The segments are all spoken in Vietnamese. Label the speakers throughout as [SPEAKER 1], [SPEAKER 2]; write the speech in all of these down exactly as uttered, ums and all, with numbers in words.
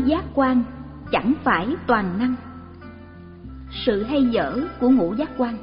[SPEAKER 1] giác quan chẳng phải toàn năng. Sự hay dở của ngũ giác quan.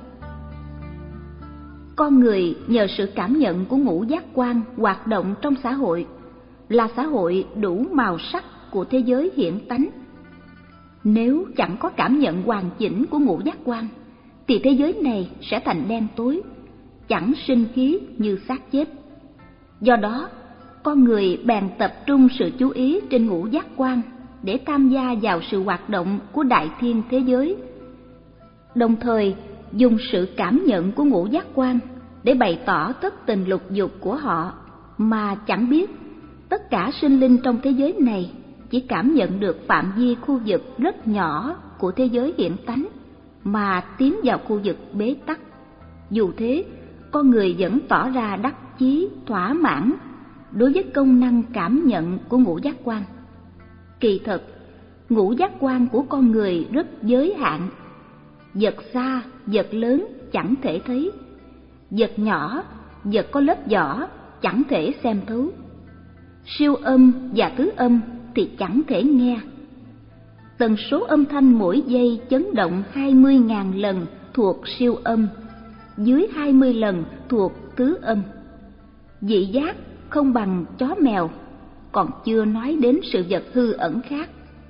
[SPEAKER 1] Con người nhờ sự cảm nhận của ngũ giác quan hoạt động trong xã hội, là xã hội đủ màu sắc của thế giới hiện tánh. Nếu chẳng có cảm nhận hoàn chỉnh của ngũ giác quan, thì thế giới này sẽ thành đen tối, chẳng sinh khí như xác chết. Do đó, con người bèn tập trung sự chú ý trên ngũ giác quan để tham gia vào sự hoạt động của đại thiên thế giới, đồng thời dùng sự cảm nhận của ngũ giác quan để bày tỏ thất tình lục dục của họ, mà chẳng biết tất cả sinh linh trong thế giới này chỉ cảm nhận được phạm vi khu vực rất nhỏ của thế giới hiện tánh mà tiến vào khu vực bế tắc. Dù thế, con người vẫn tỏ ra đắc chí, thỏa mãn đối với công năng cảm nhận của ngũ giác quan. Kỳ thực, ngũ giác quan của con người rất giới hạn. Vật xa, vật lớn chẳng thể thấy. Vật nhỏ, vật có lớp vỏ chẳng thể xem thấu. Siêu âm và tứ âm thì chẳng thể nghe. Tần số âm thanh mỗi giây chấn động hai mươi nghìn lần thuộc siêu âm, dưới hai mươi lần thuộc tứ âm. Vị giác không bằng chó mèo, còn chưa nói đến sự vật hư ẩn khác.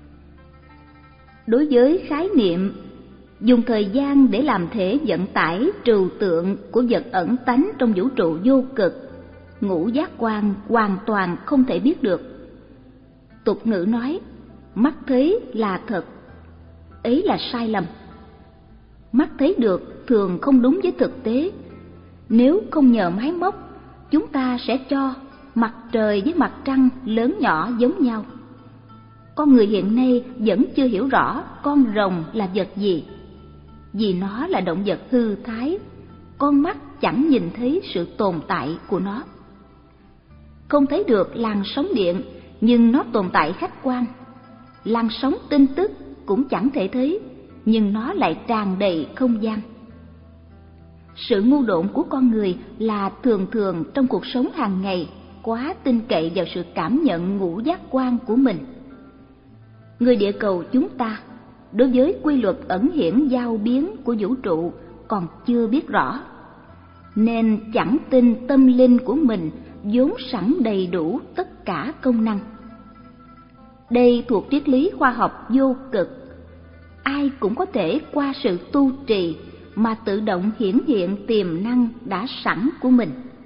[SPEAKER 1] Đối với khái niệm dùng thời gian để làm thể vận tải trừu tượng của vật ẩn tánh trong vũ trụ vô cực, ngũ giác quan hoàn toàn không thể biết được. Tục ngữ nói, mắt thấy là thật, ấy là sai lầm. Mắt thấy được thường không đúng với thực tế. Nếu không nhờ máy móc, chúng ta sẽ cho mặt trời với mặt trăng lớn nhỏ giống nhau. Con người hiện nay vẫn chưa hiểu rõ con rồng là vật gì. Vì nó là động vật hư thái, con mắt chẳng nhìn thấy sự tồn tại của nó. Không thấy được làn sóng điện, nhưng nó tồn tại khách quan. Làn sóng tin tức cũng chẳng thể thấy, nhưng nó lại tràn đầy không gian. Sự ngu độn của con người là thường thường trong cuộc sống hàng ngày quá tin cậy vào sự cảm nhận ngũ giác quan của mình. Người địa cầu chúng ta, đối với quy luật ẩn hiển giao biến của vũ trụ còn chưa biết rõ, nên chẳng tin tâm linh của mình vốn sẵn đầy đủ tất cả công năng. Đây thuộc triết lý khoa học vô cực. Ai cũng có thể qua sự tu trì mà tự động hiển hiện tiềm năng đã sẵn của mình.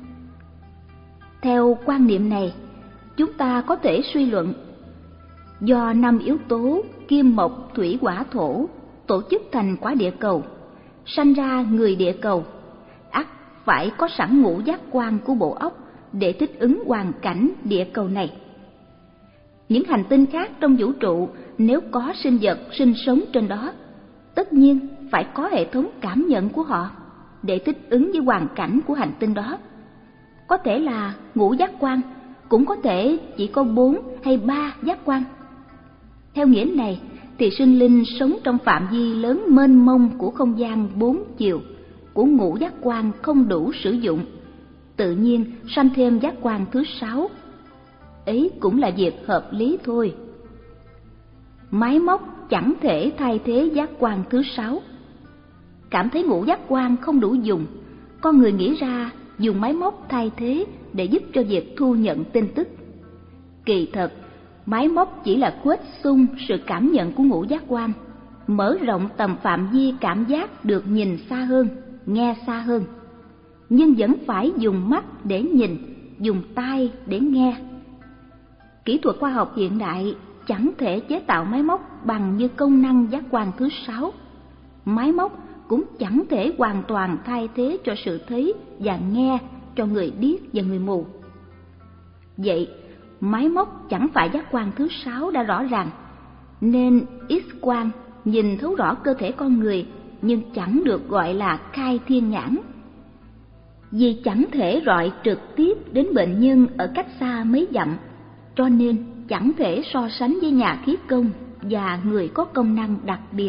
[SPEAKER 1] Theo quan niệm này, chúng ta có thể suy luận, do năm yếu tố kim mộc thủy hỏa thổ tổ chức thành quả địa cầu, sanh ra người địa cầu, ắt phải có sẵn ngũ giác quan của bộ óc để thích ứng hoàn cảnh địa cầu này. Những hành tinh khác trong vũ trụ, nếu có sinh vật sinh sống trên đó, tất nhiên phải có hệ thống cảm nhận của họ để thích ứng với hoàn cảnh của hành tinh đó. Có thể là ngũ giác quan, cũng có thể chỉ có bốn hay ba giác quan. Theo nghĩa này thì sinh linh sống trong phạm vi lớn mênh mông của không gian bốn chiều, của ngũ giác quan không đủ sử dụng, tự nhiên sanh thêm giác quan thứ sáu. Ấy cũng là việc hợp lý thôi. Máy móc chẳng thể thay thế giác quan thứ sáu. Cảm thấy ngũ giác quan không đủ dùng, con người nghĩ ra dùng máy móc thay thế để giúp cho việc thu nhận tin tức. Kỳ thật, máy móc chỉ là khuếch xung sự cảm nhận của ngũ giác quan, mở rộng tầm phạm vi cảm giác được nhìn xa hơn, nghe xa hơn. Nhưng vẫn phải dùng mắt để nhìn, dùng tai để nghe. Kỹ thuật khoa học hiện đại chẳng thể chế tạo máy móc bằng như công năng giác quan thứ sáu. Máy móc cũng chẳng thể hoàn toàn thay thế cho sự thấy và nghe cho người điếc và người mù. Vậy, máy móc chẳng phải giác quan thứ sáu đã rõ ràng, nên X-quang nhìn thấu rõ cơ thể con người nhưng chẳng được gọi là khai thiên nhãn. Vì chẳng thể rọi trực tiếp đến bệnh nhân ở cách xa mấy dặm, cho nên chẳng thể so sánh với nhà khí công và người có công năng đặc biệt.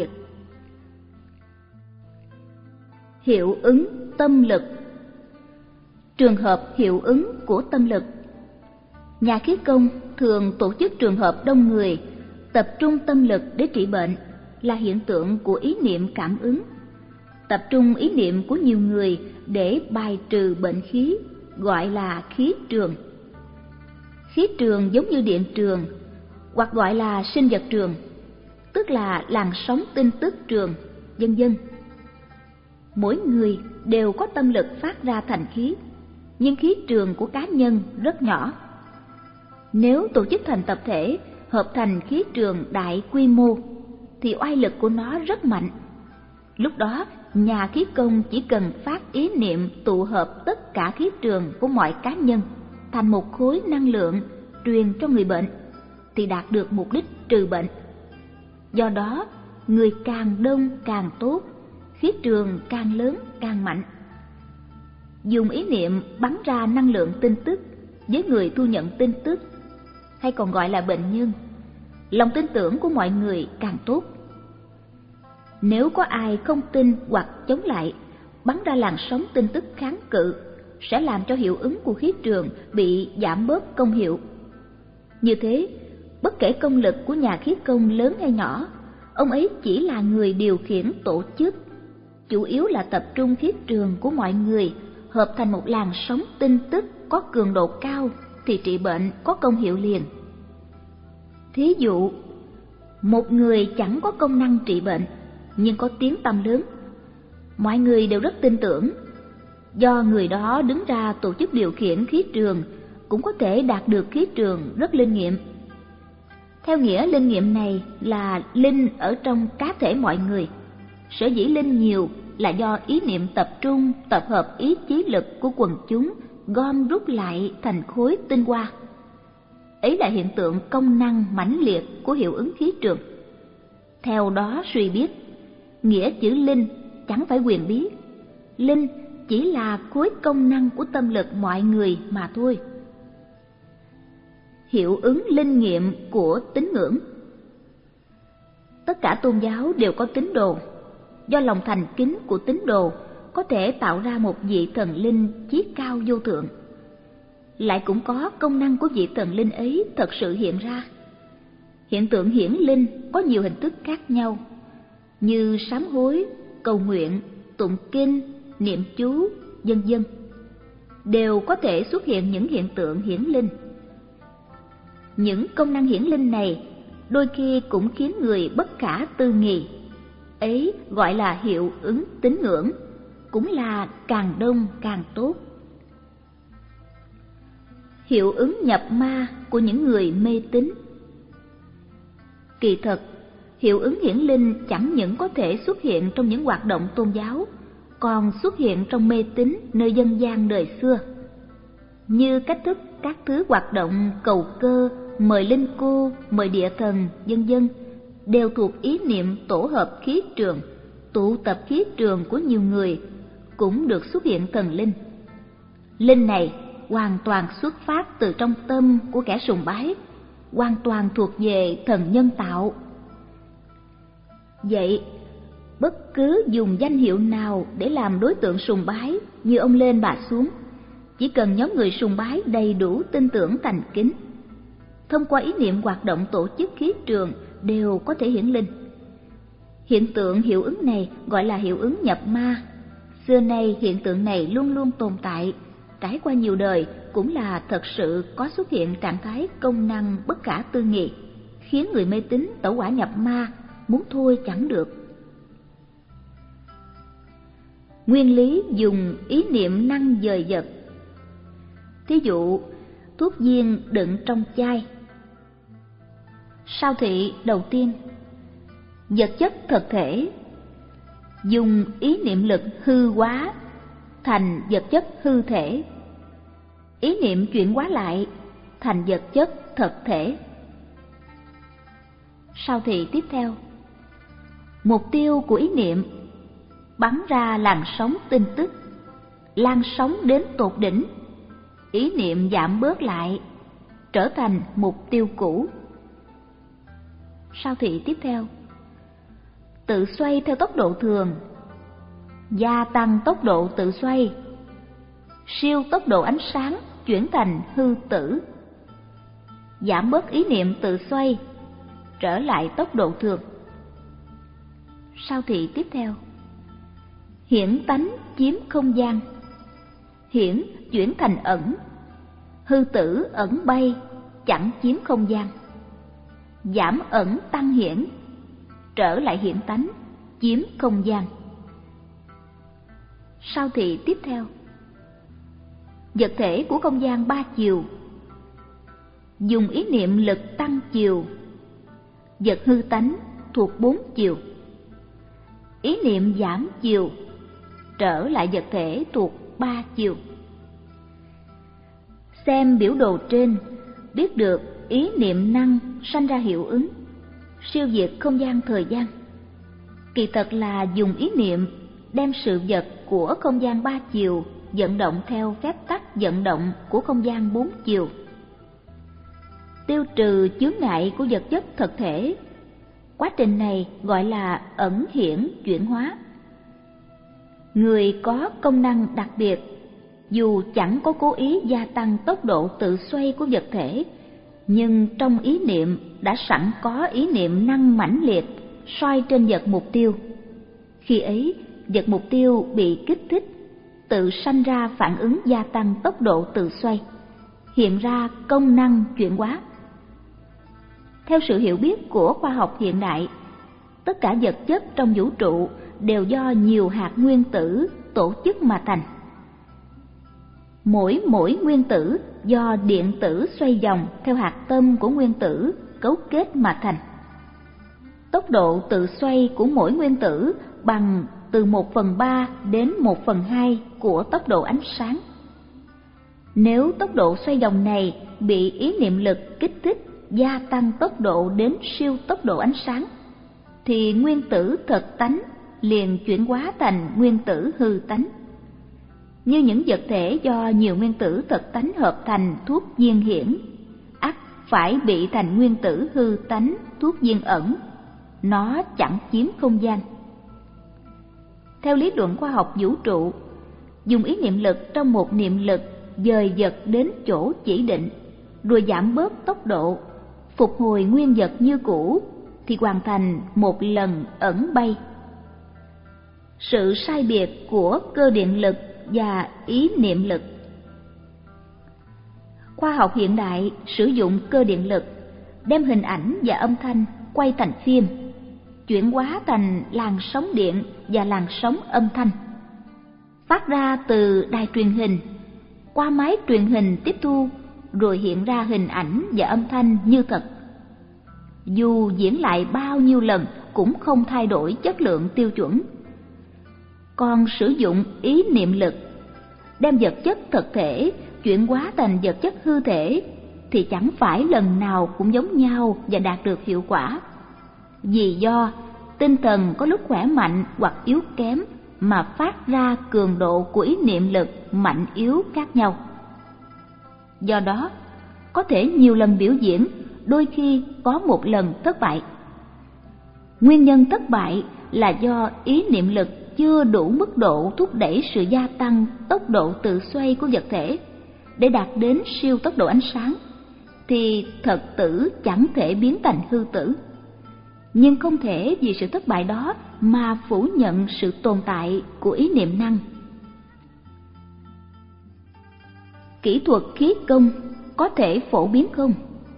[SPEAKER 1] Hiệu ứng tâm lực. Trường hợp hiệu ứng của tâm lực. Nhà khí công thường tổ chức trường hợp đông người, tập trung tâm lực để trị bệnh là hiện tượng của ý niệm cảm ứng. Tập trung ý niệm của nhiều người để bài trừ bệnh khí gọi là khí trường. Khí trường giống như điện trường, hoặc gọi là sinh vật trường, tức là làn sóng tin tức trường, vân vân. Mỗi người đều có tâm lực phát ra thành khí, nhưng khí trường của cá nhân rất nhỏ. Nếu tổ chức thành tập thể hợp thành khí trường đại quy mô thì oai lực của nó rất mạnh. Lúc đó nhà khí công chỉ cần phát ý niệm tụ hợp tất cả khí trường của mọi cá nhân thành một khối năng lượng truyền cho người bệnh thì đạt được mục đích trừ bệnh. Do đó, người càng đông càng tốt, khí trường càng lớn càng mạnh. Dùng ý niệm bắn ra năng lượng tin tức với người thu nhận tin tức, hay còn gọi là bệnh nhân, lòng tin tưởng của mọi người càng tốt. Nếu có ai không tin hoặc chống lại, bắn ra làn sóng tin tức kháng cự sẽ làm cho hiệu ứng của khí trường bị giảm bớt công hiệu. Như thế, bất kể công lực của nhà khí công lớn hay nhỏ, ông ấy chỉ là người điều khiển tổ chức, chủ yếu là tập trung khí trường của mọi người hợp thành một làn sóng tin tức có cường độ cao thì trị bệnh có công hiệu liền. Thí dụ, một người chẳng có công năng trị bệnh nhưng có tiếng tăm lớn, mọi người đều rất tin tưởng. Do người đó đứng ra tổ chức điều khiển khí trường cũng có thể đạt được khí trường rất linh nghiệm. Theo nghĩa linh nghiệm này là linh ở trong cá thể mọi người. Sở dĩ linh nhiều là do ý niệm tập trung, tập hợp ý chí lực của quần chúng gom rút lại thành khối tinh hoa. Ấy là hiện tượng công năng mãnh liệt của hiệu ứng khí trường. Theo đó suy biết, nghĩa chữ linh chẳng phải quyền bí. Linh chỉ là khối công năng của tâm lực mọi người mà thôi. Hiệu ứng linh nghiệm của tín ngưỡng. Tất cả tôn giáo đều có tín đồ. Do lòng thành kính của tín đồ có thể tạo ra một vị thần linh chí cao vô thượng. Lại cũng có công năng của vị thần linh ấy thật sự hiện ra. Hiện tượng hiển linh có nhiều hình thức khác nhau, như sám hối, cầu nguyện, tụng kinh, niệm chú, vân vân, đều có thể xuất hiện những hiện tượng hiển linh. Những công năng hiển linh này đôi khi cũng khiến người bất khả tư nghị, ấy gọi là hiệu ứng tín ngưỡng, cũng là càng đông càng tốt. Hiệu ứng nhập ma của những người mê tín. Kỳ thực, hiệu ứng hiển linh chẳng những có thể xuất hiện trong những hoạt động tôn giáo, còn xuất hiện trong mê tín nơi dân gian đời xưa. Như cách thức các thứ hoạt động cầu cơ, mời linh cô, mời địa thần, vân vân đều thuộc ý niệm tổ hợp khí trường, tụ tập khí trường của nhiều người, cũng được xuất hiện thần linh. Linh này hoàn toàn xuất phát từ trong tâm của kẻ sùng bái, hoàn toàn thuộc về thần nhân tạo. Vậy, bất cứ dùng danh hiệu nào để làm đối tượng sùng bái như ông lên bà xuống, chỉ cần nhóm người sùng bái đầy đủ tin tưởng thành kính, thông qua ý niệm hoạt động tổ chức khí trường đều có thể hiển linh. Hiện tượng hiệu ứng này gọi là hiệu ứng nhập ma. Xưa nay hiện tượng này luôn luôn tồn tại, trải qua nhiều đời cũng là thật sự có xuất hiện trạng thái công năng bất khả tư nghị, khiến người mê tín tẩu hỏa nhập ma, muốn thôi chẳng được. Nguyên lý dùng ý niệm năng dời vật. Thí dụ, thuốc viên đựng trong chai. Sao thị đầu tiên, vật chất thực thể, dùng ý niệm lực hư hóa thành vật chất hư thể, ý niệm chuyển hóa lại thành vật chất thực thể. Sao thị tiếp theo, mục tiêu của ý niệm bắn ra làn sóng tin tức, lan sóng đến tột đỉnh, ý niệm giảm bớt lại, trở thành mục tiêu cũ. Sao thị tiếp theo, tự xoay theo tốc độ thường, gia tăng tốc độ tự xoay, siêu tốc độ ánh sáng chuyển thành hư tử, giảm bớt ý niệm tự xoay, trở lại tốc độ thường. Sao thị tiếp theo: hiển tánh chiếm không gian, hiển chuyển thành ẩn, hư tử ẩn bay, chẳng chiếm không gian. Giảm ẩn tăng hiển, trở lại hiển tánh, chiếm không gian. Sao thị tiếp theo: vật thể của không gian ba chiều, dùng ý niệm lực tăng chiều, vật hư tánh thuộc bốn chiều. Ý niệm giảm chiều, trở lại vật thể thuộc ba chiều. Xem biểu đồ trên, biết được ý niệm năng sanh ra hiệu ứng, siêu diệt không gian thời gian. Kỳ thật là dùng ý niệm đem sự vật của không gian ba chiều vận động theo phép tắc vận động của không gian bốn chiều, tiêu trừ chướng ngại của vật chất thực thể. Quá trình này gọi là ẩn hiển chuyển hóa. Người có công năng đặc biệt, dù chẳng có cố ý gia tăng tốc độ tự xoay của vật thể, nhưng trong ý niệm đã sẵn có ý niệm năng mãnh liệt soi trên vật mục tiêu. Khi ấy, vật mục tiêu bị kích thích, tự sanh ra phản ứng gia tăng tốc độ tự xoay, hiện ra công năng chuyển hóa. Theo sự hiểu biết của khoa học hiện đại, tất cả vật chất trong vũ trụ đều do nhiều hạt nguyên tử tổ chức mà thành. Mỗi mỗi nguyên tử do điện tử xoay vòng theo hạt tâm của nguyên tử cấu kết mà thành. Tốc độ tự xoay của mỗi nguyên tử bằng từ một phần ba đến một phần hai của tốc độ ánh sáng. Nếu tốc độ xoay vòng này bị ý niệm lực kích thích gia tăng tốc độ đến siêu tốc độ ánh sáng, thì nguyên tử thật tánh liền chuyển hóa thành nguyên tử hư tánh. Như những vật thể do nhiều nguyên tử thật tánh hợp thành thuốc viên hiển, ắt phải bị thành nguyên tử hư tánh thuốc viên ẩn, nó chẳng chiếm không gian. Theo lý luận khoa học vũ trụ, dùng ý niệm lực trong một niệm lực dời vật đến chỗ chỉ định, rồi giảm bớt tốc độ, phục hồi nguyên vật như cũ, thì hoàn thành một lần ẩn bay. Sự sai biệt của cơ điện lực và ý niệm lực. Khoa học hiện đại sử dụng cơ điện lực đem hình ảnh và âm thanh quay thành phim, chuyển hóa thành làn sóng điện và làn sóng âm thanh, phát ra từ đài truyền hình, qua máy truyền hình tiếp thu, rồi hiện ra hình ảnh và âm thanh như thật. Dù diễn lại bao nhiêu lần cũng không thay đổi chất lượng tiêu chuẩn. Còn sử dụng ý niệm lực đem vật chất thực thể chuyển hóa thành vật chất hư thể thì chẳng phải lần nào cũng giống nhau và đạt được hiệu quả. Vì do tinh thần có lúc khỏe mạnh hoặc yếu kém mà phát ra cường độ của ý niệm lực mạnh yếu khác nhau. Do đó, có thể nhiều lần biểu diễn, đôi khi có một lần thất bại. Nguyên nhân thất bại là do ý niệm lực chưa đủ mức độ thúc đẩy sự gia tăng tốc độ tự xoay của vật thể để đạt đến siêu tốc độ ánh sáng, thì thật tử chẳng thể biến thành hư tử. Nhưng không thể vì sự thất bại đó mà phủ nhận sự tồn tại của ý niệm năng. Kỹ thuật khí công có thể phổ biến không?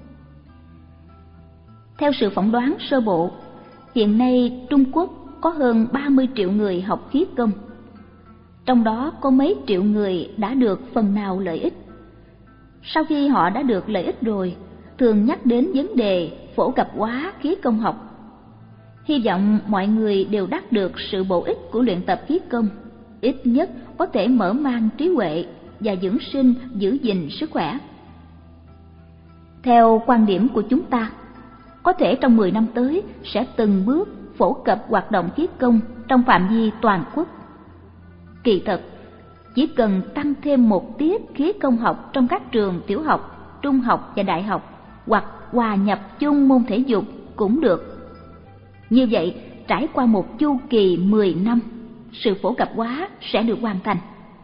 [SPEAKER 1] Theo sự phỏng đoán sơ bộ, hiện nay Trung Quốc có hơn ba mươi triệu người học khí công. Trong đó có mấy triệu người đã được phần nào lợi ích. Sau khi họ đã được lợi ích rồi, thường nhắc đến vấn đề phổ cập hóa khí công học. Hy vọng mọi người đều đắc được sự bổ ích của luyện tập khí công, ít nhất có thể mở mang trí huệ và dưỡng sinh giữ gìn sức khỏe. Theo quan điểm của chúng ta, có thể trong mười năm tới sẽ từng bước phổ cập hoạt động khí công trong phạm vi toàn quốc. Kỳ thật, chỉ cần tăng thêm một tiết khí công học trong các trường tiểu học, trung học và đại học, hoặc hòa nhập chung môn thể dục cũng được. Như vậy, trải qua một chu kỳ mười năm, sự phổ cập hóa sẽ được hoàn thành.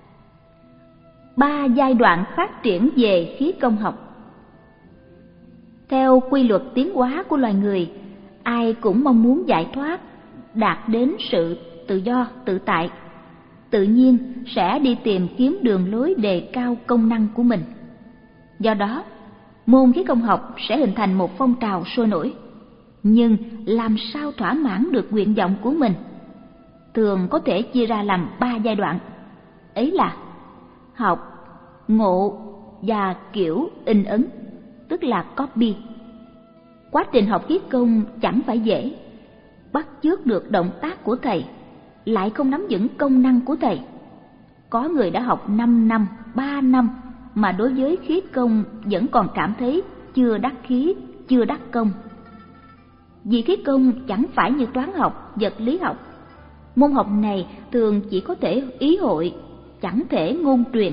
[SPEAKER 1] Ba giai đoạn phát triển về khí công học. Theo quy luật tiến hóa của loài người, ai cũng mong muốn giải thoát, đạt đến sự tự do, tự tại, tự nhiên sẽ đi tìm kiếm đường lối đề cao công năng của mình. Do đó, môn khí công học sẽ hình thành một phong trào sôi nổi. Nhưng làm sao thỏa mãn được nguyện vọng của mình? Thường có thể chia ra làm ba giai đoạn. Ấy là học, ngộ và kiểu in ấn, tức là copy. Quá trình học khí công chẳng phải dễ. Bắt chước được động tác của thầy, lại không nắm vững công năng của thầy. Có người đã học năm năm, ba năm mà đối với khí công vẫn còn cảm thấy chưa đắc khí, chưa đắc công. Vì khí công chẳng phải như toán học, vật lý học. Môn học này thường chỉ có thể ý hội, chẳng thể ngôn truyền.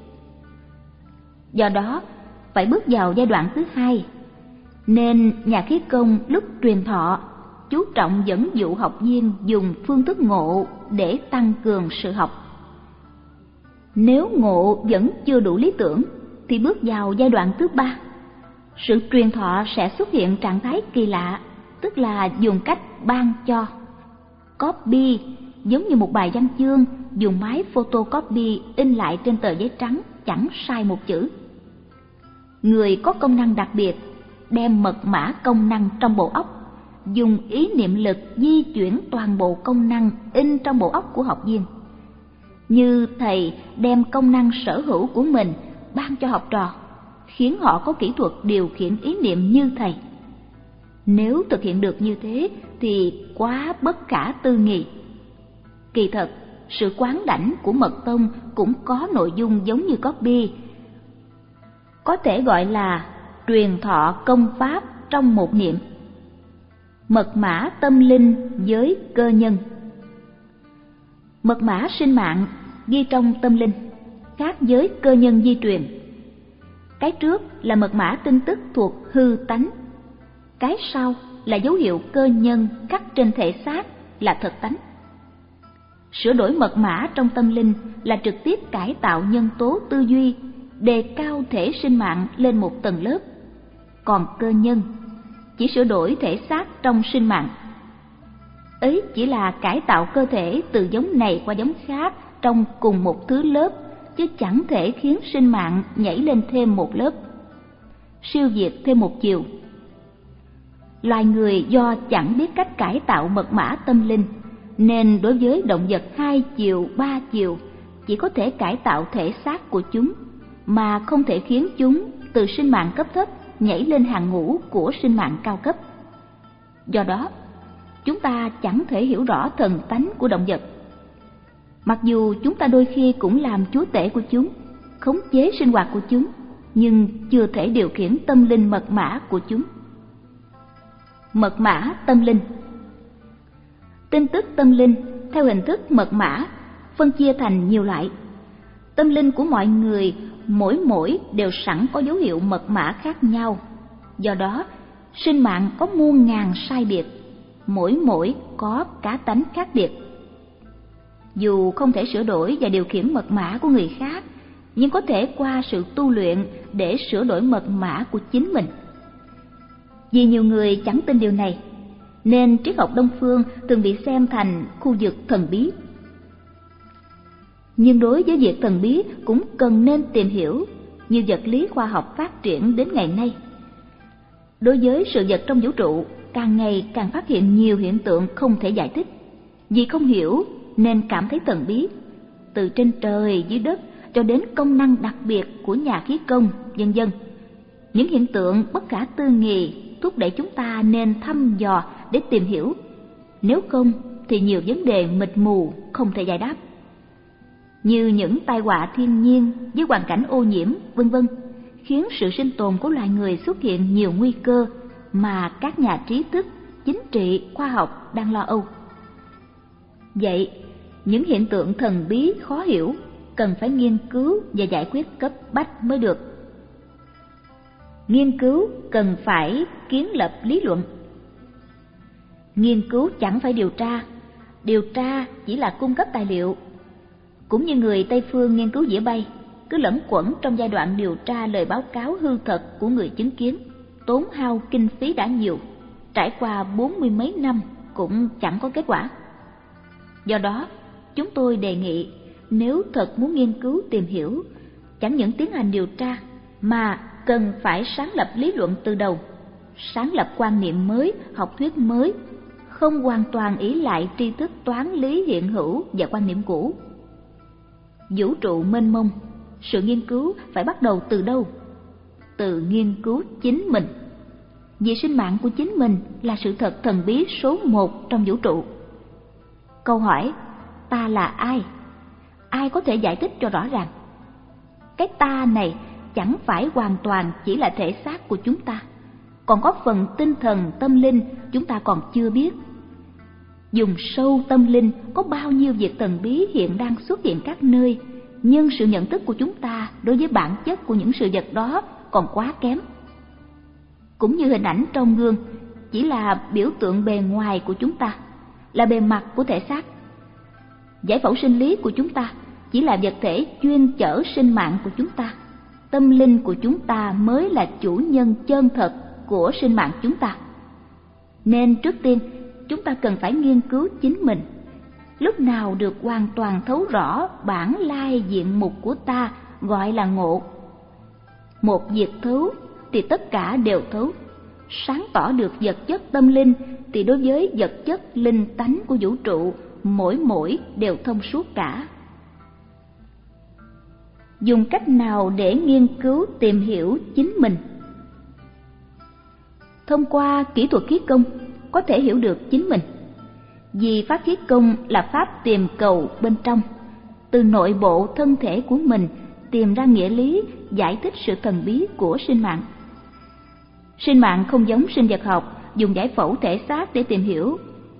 [SPEAKER 1] Do đó, phải bước vào giai đoạn thứ hai. Nên nhà khí công lúc truyền thọ chú trọng dẫn dụ học viên dùng phương thức ngộ để tăng cường sự học. Nếu ngộ vẫn chưa đủ lý tưởng thì bước vào giai đoạn thứ ba. Sự truyền thọ sẽ xuất hiện trạng thái kỳ lạ, tức là dùng cách ban cho. Copy giống như một bài văn chương dùng máy photocopy in lại trên tờ giấy trắng, chẳng sai một chữ. Người có công năng đặc biệt đem mật mã công năng trong bộ óc, dùng ý niệm lực di chuyển toàn bộ công năng in trong bộ óc của học viên. Như thầy đem công năng sở hữu của mình ban cho học trò, khiến họ có kỹ thuật điều khiển ý niệm như thầy. Nếu thực hiện được như thế thì quá bất khả tư nghị. Kỳ thật, sự quán đảnh của mật tông cũng có nội dung giống như copy, có thể gọi là truyền thọ công pháp trong một niệm. Mật mã tâm linh với cơ nhân. Mật mã sinh mạng ghi trong tâm linh, khác với cơ nhân di truyền. Cái trước là mật mã tin tức thuộc hư tánh, cái sau là dấu hiệu cơ nhân khắc trên thể xác là thật tánh. Sửa đổi mật mã trong tâm linh là trực tiếp cải tạo nhân tố tư duy, đề cao thể sinh mạng lên một tầng lớp. Còn cơ nhân chỉ sửa đổi thể xác trong sinh mạng. Ấy chỉ là cải tạo cơ thể từ giống này qua giống khác trong cùng một thứ lớp, chứ chẳng thể khiến sinh mạng nhảy lên thêm một lớp, siêu việt thêm một chiều. Loài người do chẳng biết cách cải tạo mật mã tâm linh, nên đối với động vật hai chiều, ba chiều chỉ có thể cải tạo thể xác của chúng, mà không thể khiến chúng từ sinh mạng cấp thấp nhảy lên hàng ngũ của sinh mạng cao cấp. Do đó, chúng ta chẳng thể hiểu rõ thần tánh của động vật. Mặc dù chúng ta đôi khi cũng làm chúa tể của chúng, khống chế sinh hoạt của chúng, nhưng chưa thể điều khiển tâm linh mật mã của chúng. Mật mã tâm linh. Tin tức tâm linh theo hình thức mật mã phân chia thành nhiều loại. Tâm linh của mọi người mỗi mỗi đều sẵn có dấu hiệu mật mã khác nhau. Do đó, sinh mạng có muôn ngàn sai biệt, mỗi mỗi có cá tánh khác biệt. Dù không thể sửa đổi và điều khiển mật mã của người khác, nhưng có thể qua sự tu luyện để sửa đổi mật mã của chính mình. Vì nhiều người chẳng tin điều này, nên triết học Đông phương thường bị xem thành khu vực thần bí. Nhưng đối với việc thần bí cũng cần nên tìm hiểu, như vật lý khoa học phát triển đến ngày nay. Đối với sự vật trong vũ trụ, càng ngày càng phát hiện nhiều hiện tượng không thể giải thích. Vì không hiểu nên cảm thấy thần bí, từ trên trời dưới đất cho đến công năng đặc biệt của nhà khí công, vân vân. Những hiện tượng bất khả tư nghị thúc đẩy chúng ta nên thăm dò để tìm hiểu. Nếu không thì nhiều vấn đề mịt mù không thể giải đáp. Như những tai họa thiên nhiên với hoàn cảnh ô nhiễm, vân vân, khiến sự sinh tồn của loài người xuất hiện nhiều nguy cơ mà các nhà trí thức, chính trị, khoa học đang lo âu. Vậy, những hiện tượng thần bí khó hiểu cần phải nghiên cứu và giải quyết cấp bách mới được. Nghiên cứu cần phải kiến lập lý luận. Nghiên cứu chẳng phải điều tra, điều tra chỉ là cung cấp tài liệu. Cũng như người Tây phương nghiên cứu dĩa bay, cứ lẫn quẩn trong giai đoạn điều tra lời báo cáo hư thật của người chứng kiến, tốn hao kinh phí đã nhiều. trải qua bốn mươi mấy năm cũng chẳng có kết quả. Do đó, chúng tôi đề nghị nếu thật muốn nghiên cứu tìm hiểu, chẳng những tiến hành điều tra mà cần phải sáng lập lý luận từ đầu, sáng lập quan niệm mới, học thuyết mới, không hoàn toàn ỷ lại tri thức toán lý hiện hữu và quan niệm cũ. Vũ trụ mênh mông, sự nghiên cứu phải bắt đầu từ đâu? Từ nghiên cứu chính mình. Vì sinh mạng của chính mình là sự thật thần bí số một trong vũ trụ. Câu hỏi, ta là ai? Ai có thể giải thích cho rõ ràng? Cái ta này chẳng phải hoàn toàn chỉ là thể xác của chúng ta, còn có phần tinh thần tâm linh chúng ta còn chưa biết. Dùng sâu tâm linh có bao nhiêu việc thần bí hiện đang xuất hiện các nơi, nhưng sự nhận thức của chúng ta đối với bản chất của những sự vật đó còn quá kém. Cũng như hình ảnh trong gương chỉ là biểu tượng bề ngoài của chúng ta, là bề mặt của thể xác. Giải phẫu sinh lý của chúng ta chỉ là vật thể chuyên chở sinh mạng của chúng ta. Tâm linh của chúng ta mới là chủ nhân chân thật của sinh mạng chúng ta. Nên trước tiên, chúng ta cần phải nghiên cứu chính mình. Lúc nào được hoàn toàn thấu rõ bản lai diện mục của ta gọi là ngộ. Một việc thấu thì tất cả đều thấu. Sáng tỏ được vật chất tâm linh thì đối với vật chất linh tánh của vũ trụ, mỗi mỗi đều thông suốt cả. Dùng cách nào để nghiên cứu tìm hiểu chính mình? Thông qua kỹ thuật khí công có thể hiểu được chính mình. Vì pháp khí công là pháp tìm cầu bên trong, từ nội bộ thân thể của mình tìm ra nghĩa lý, giải thích sự thần bí của sinh mạng. Sinh mạng không giống sinh vật học dùng giải phẫu thể xác để tìm hiểu.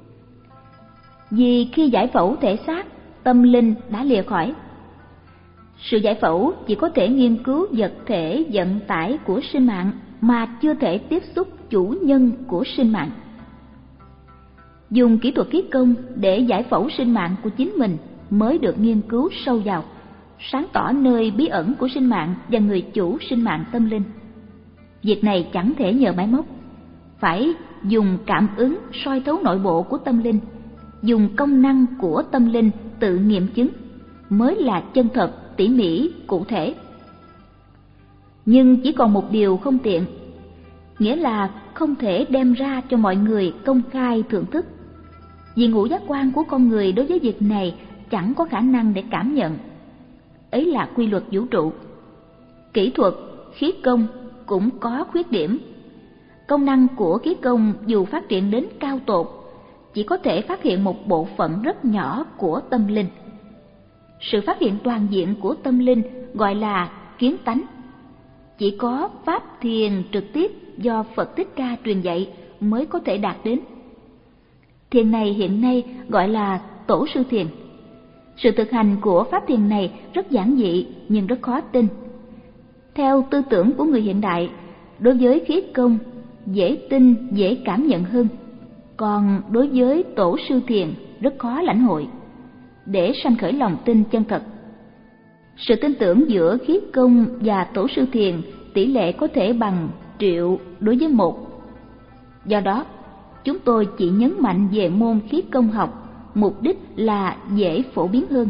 [SPEAKER 1] Vì khi giải phẫu thể xác, tâm linh đã lìa khỏi. Sự giải phẫu chỉ có thể nghiên cứu vật thể vận tải của sinh mạng mà chưa thể tiếp xúc chủ nhân của sinh mạng. Dùng kỹ thuật khí công để giải phẫu sinh mạng của chính mình mới được nghiên cứu sâu vào, sáng tỏ nơi bí ẩn của sinh mạng và người chủ sinh mạng tâm linh. Việc này chẳng thể nhờ máy móc, phải dùng cảm ứng soi thấu nội bộ của tâm linh, dùng công năng của tâm linh tự nghiệm chứng mới là chân thật, tỉ mỉ, cụ thể. Nhưng chỉ còn một điều không tiện, nghĩa là không thể đem ra cho mọi người công khai thưởng thức. Vì ngũ giác quan của con người đối với việc này chẳng có khả năng để cảm nhận. Ấy là quy luật vũ trụ. Kỹ thuật khí công cũng có khuyết điểm. Công năng của khí công dù phát triển đến cao tột, chỉ có thể phát hiện một bộ phận rất nhỏ của tâm linh. Sự phát hiện toàn diện của tâm linh gọi là kiến tánh. Chỉ có pháp thiền trực tiếp do Phật Thích Ca truyền dạy mới có thể đạt đến. Thiền này hiện nay gọi là tổ sư thiền. Sự thực hành của pháp thiền này rất giản dị nhưng rất khó tin. Theo tư tưởng của người hiện đại, đối với khí công dễ tin, dễ cảm nhận hơn. Còn đối với tổ sư thiền rất khó lãnh hội. Để sanh khởi lòng tin chân thật, sự tin tưởng giữa khí công và tổ sư thiền tỷ lệ có thể bằng triệu đối với một. Do đó, chúng tôi chỉ nhấn mạnh về môn khí công học, mục đích là dễ phổ biến hơn.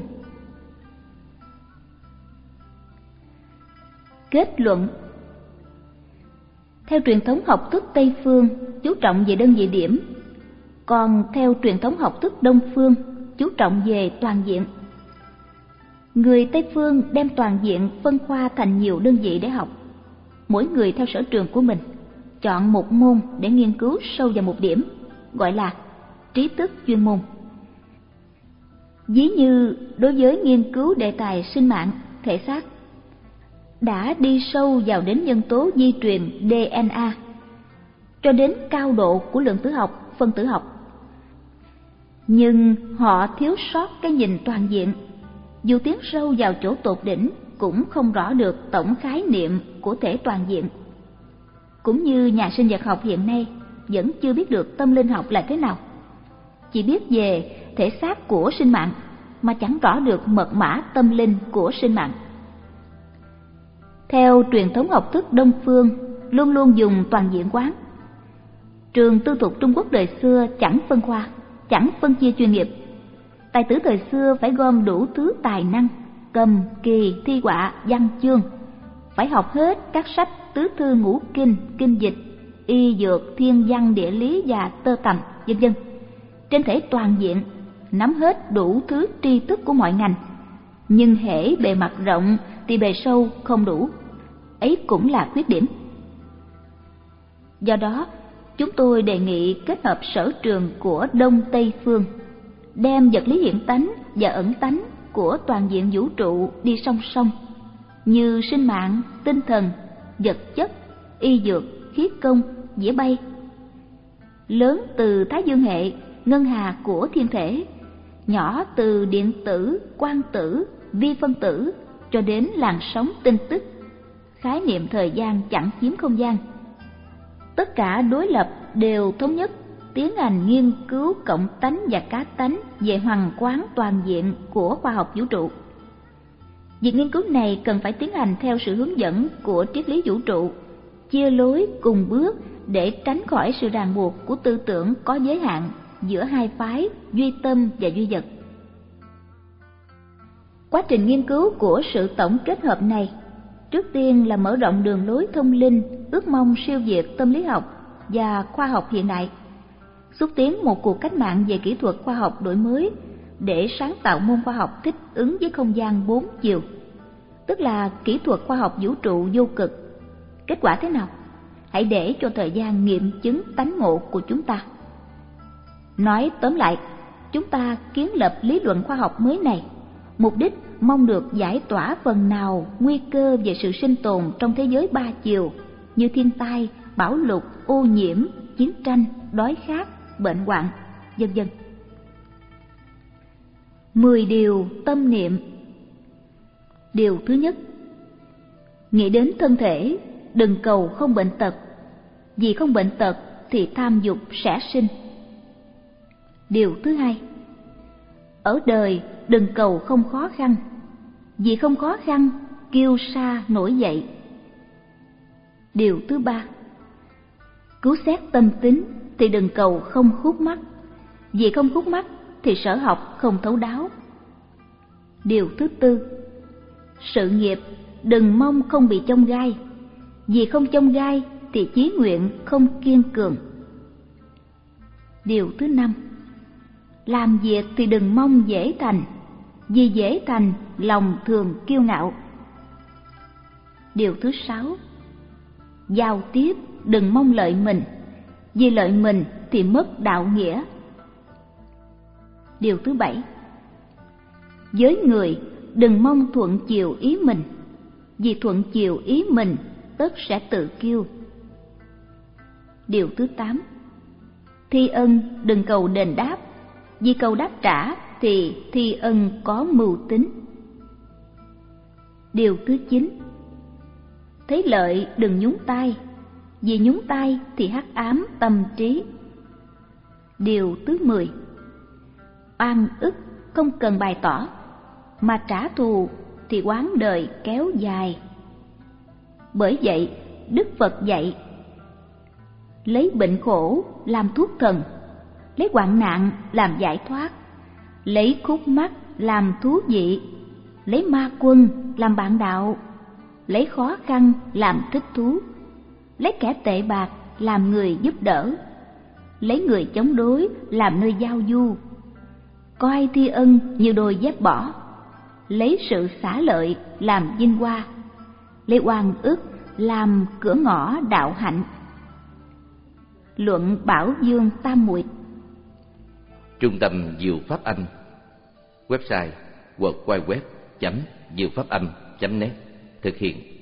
[SPEAKER 1] Kết luận. Theo truyền thống học thức Tây phương chú trọng về đơn vị điểm, còn theo truyền thống học thức Đông phương chú trọng về toàn diện. Người Tây phương đem toàn diện phân khoa thành nhiều đơn vị để học, mỗi người theo sở trường của mình, chọn một môn để nghiên cứu sâu vào một điểm, gọi là trí thức chuyên môn. Ví như đối với nghiên cứu đề tài sinh mạng, thể xác, đã đi sâu vào đến nhân tố di truyền đê en a, cho đến cao độ của lượng tử học, phân tử học. Nhưng họ thiếu sót cái nhìn toàn diện, dù tiến sâu vào chỗ tột đỉnh cũng không rõ được tổng khái niệm của thể toàn diện. Cũng như nhà sinh vật học hiện nay vẫn chưa biết được tâm linh học là thế nào, chỉ biết về thể xác của sinh mạng mà chẳng rõ được mật mã tâm linh của sinh mạng. Theo truyền thống học thức Đông phương luôn luôn dùng toàn diện quán. Trường tư thục Trung Quốc đời xưa chẳng phân khoa, chẳng phân chia chuyên nghiệp. Tài tử thời xưa phải gom đủ thứ tài năng, cầm, kỳ, thi họa, văn chương, phải học hết các sách tứ thư ngũ kinh, kinh dịch, y dược, thiên văn, địa lý và tơ tằm, vân vân. Trên thể toàn diện, nắm hết đủ thứ tri thức của mọi ngành. Nhưng hễ bề mặt rộng thì bề sâu không đủ. Ấy cũng là khuyết điểm. Do đó, chúng tôi đề nghị kết hợp sở trường của Đông Tây Phương, đem vật lý hiện tánh và ẩn tánh của toàn diện vũ trụ đi song song, như sinh mạng, tinh thần, vật chất, y dược, khí công, dĩa bay. Lớn từ Thái Dương hệ, ngân hà của thiên thể, nhỏ từ điện tử, quang tử, vi phân tử cho đến làn sóng tin tức, khái niệm thời gian chẳng chiếm không gian. Tất cả đối lập đều thống nhất tiến hành nghiên cứu cộng tánh và cá tánh về hoằng quán toàn diện của khoa học vũ trụ. Việc nghiên cứu này cần phải tiến hành theo sự hướng dẫn của triết lý vũ trụ, chia lối cùng bước để tránh khỏi sự ràng buộc của tư tưởng có giới hạn giữa hai phái duy tâm và duy vật. Quá trình nghiên cứu của sự tổng kết hợp này trước tiên là mở rộng đường lối thông linh, ước mong siêu việt tâm lý học và khoa học hiện đại, xúc tiến một cuộc cách mạng về kỹ thuật khoa học đổi mới để sáng tạo môn khoa học thích ứng với không gian bốn chiều, tức là kỹ thuật khoa học vũ trụ vô cực. Kết quả thế nào? Hãy để cho thời gian nghiệm chứng tánh ngộ của chúng ta. Nói tóm lại, chúng ta kiến lập lý luận khoa học mới này, mục đích mong được giải tỏa phần nào nguy cơ về sự sinh tồn trong thế giới ba chiều như thiên tai, bão lụt, ô nhiễm, chiến tranh, đói khát, bệnh hoạn, vân vân. Mười điều tâm niệm. Điều thứ nhất, nghĩ đến thân thể, đừng cầu không bệnh tật, vì không bệnh tật thì tham dục sẽ sinh. Điều thứ hai, ở đời đừng cầu không khó khăn, vì không khó khăn kiêu sa nổi dậy. Điều thứ ba, cứu xét tâm tính thì đừng cầu không khúc mắc, vì không khúc mắc thì sở học không thấu đáo. Điều thứ tư, sự nghiệp đừng mong không bị chông gai, vì không chông gai thì chí nguyện không kiên cường. Điều thứ năm, làm việc thì đừng mong dễ thành, vì dễ thành lòng thường kiêu ngạo. Điều thứ sáu, giao tiếp đừng mong lợi mình, vì lợi mình thì mất đạo nghĩa. Điều thứ bảy, với người đừng mong thuận chiều ý mình, vì thuận chiều ý mình tất sẽ tự kiêu. Điều thứ tám, thi ân đừng cầu đền đáp, vì cầu đáp trả thì thi ân có mưu tính. Điều thứ chín, thấy lợi đừng nhúng tay, vì nhúng tay thì hắc ám tâm trí. Điều thứ mười, oan ức không cần bày tỏ, mà trả thù thì oán đời kéo dài. Bởi vậy Đức Phật dạy, lấy bệnh khổ làm thuốc thần, lấy hoạn nạn làm giải thoát, lấy khúc mắc làm thú vị, lấy ma quân làm bạn đạo, lấy khó khăn làm thích thú, lấy kẻ tệ bạc làm người giúp đỡ, lấy người chống đối làm nơi giao du, coi thi ân như đôi dép bỏ, lấy sự xả lợi làm vinh hoa, lấy oan ức làm cửa ngõ đạo hạnh. Luận Bảo Dương Tam Muội.
[SPEAKER 2] Trung tâm Diệu Pháp Anh. Website w w w chấm diệu pháp anh chấm net. Thực hiện